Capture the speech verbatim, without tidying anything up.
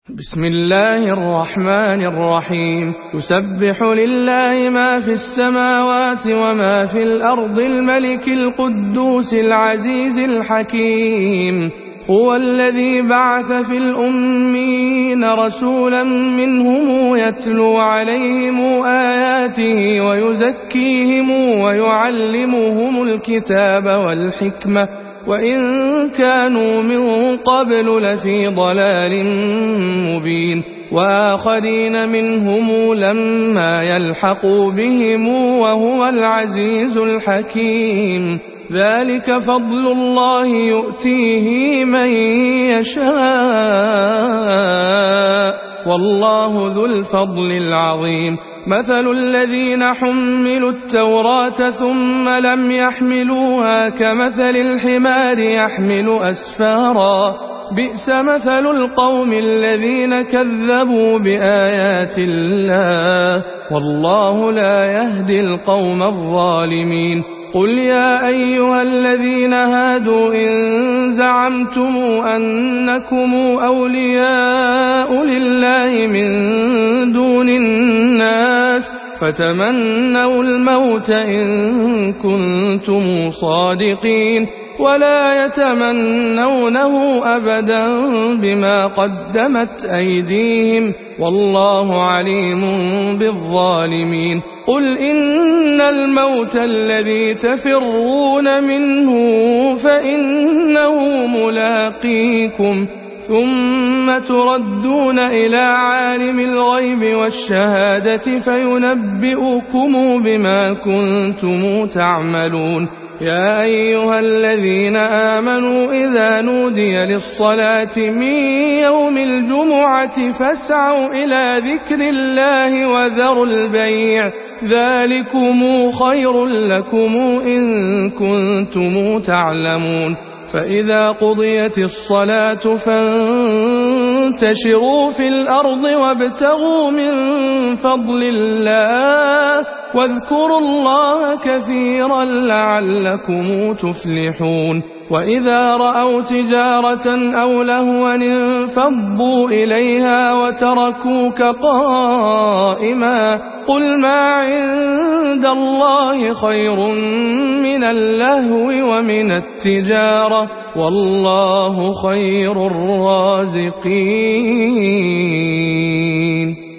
بسم الله الرحمن الرحيم. يسبح لله ما في السماوات وما في الأرض الملك القدوس العزيز الحكيم. هو الذي بعث في الأمين رسولا منهم يتلو عليهم آياته ويزكيهم ويعلمهم الكتاب والحكمة وإن كانوا من قبل لفي ضلال مبين. وآخرين منهم لما يلحقوا بهم وهو العزيز الحكيم. ذلك فضل الله يؤتيه من يشاء والله ذو الفضل العظيم. مثل الذين حملوا التوراة ثم لم يحملوها كمثل الحمار يحمل أسفارا بئس مثل القوم الذين كذبوا بآيات الله والله لا يهدي القوم الظالمين. قل يا أيها الذين هادوا إن زعمتم أنكم أولياء لله من دون الناس فتمنوا الموت إن كنتم صادقين ولا يتمنونه أبدا بما قدمت أيديهم والله عليم بالظالمين. قل إن الموت الذي تفرون منه فإنه ملاقيكم ثم تردون إلى عالم الغيب والشهادة فينبئكم بما كنتم تعملون. يا أيها الذين آمنوا إذا نودي للصلاة من يوم الجمعة فاسعوا إلى ذكر الله وذروا البيع ذلكم خير لكم إن كنتم تعلمون. فإذا قضيت الصلاة فانتشروا في الأرض وابتغوا من فضل الله واذكروا الله كثيرا لعلكم تفلحون. وإذا رأوا تجارة أو لهوا انفضوا إليها وتركوك قائما قل ما عند الله خير من اللهو ومن التجارة والله خير الرازقين.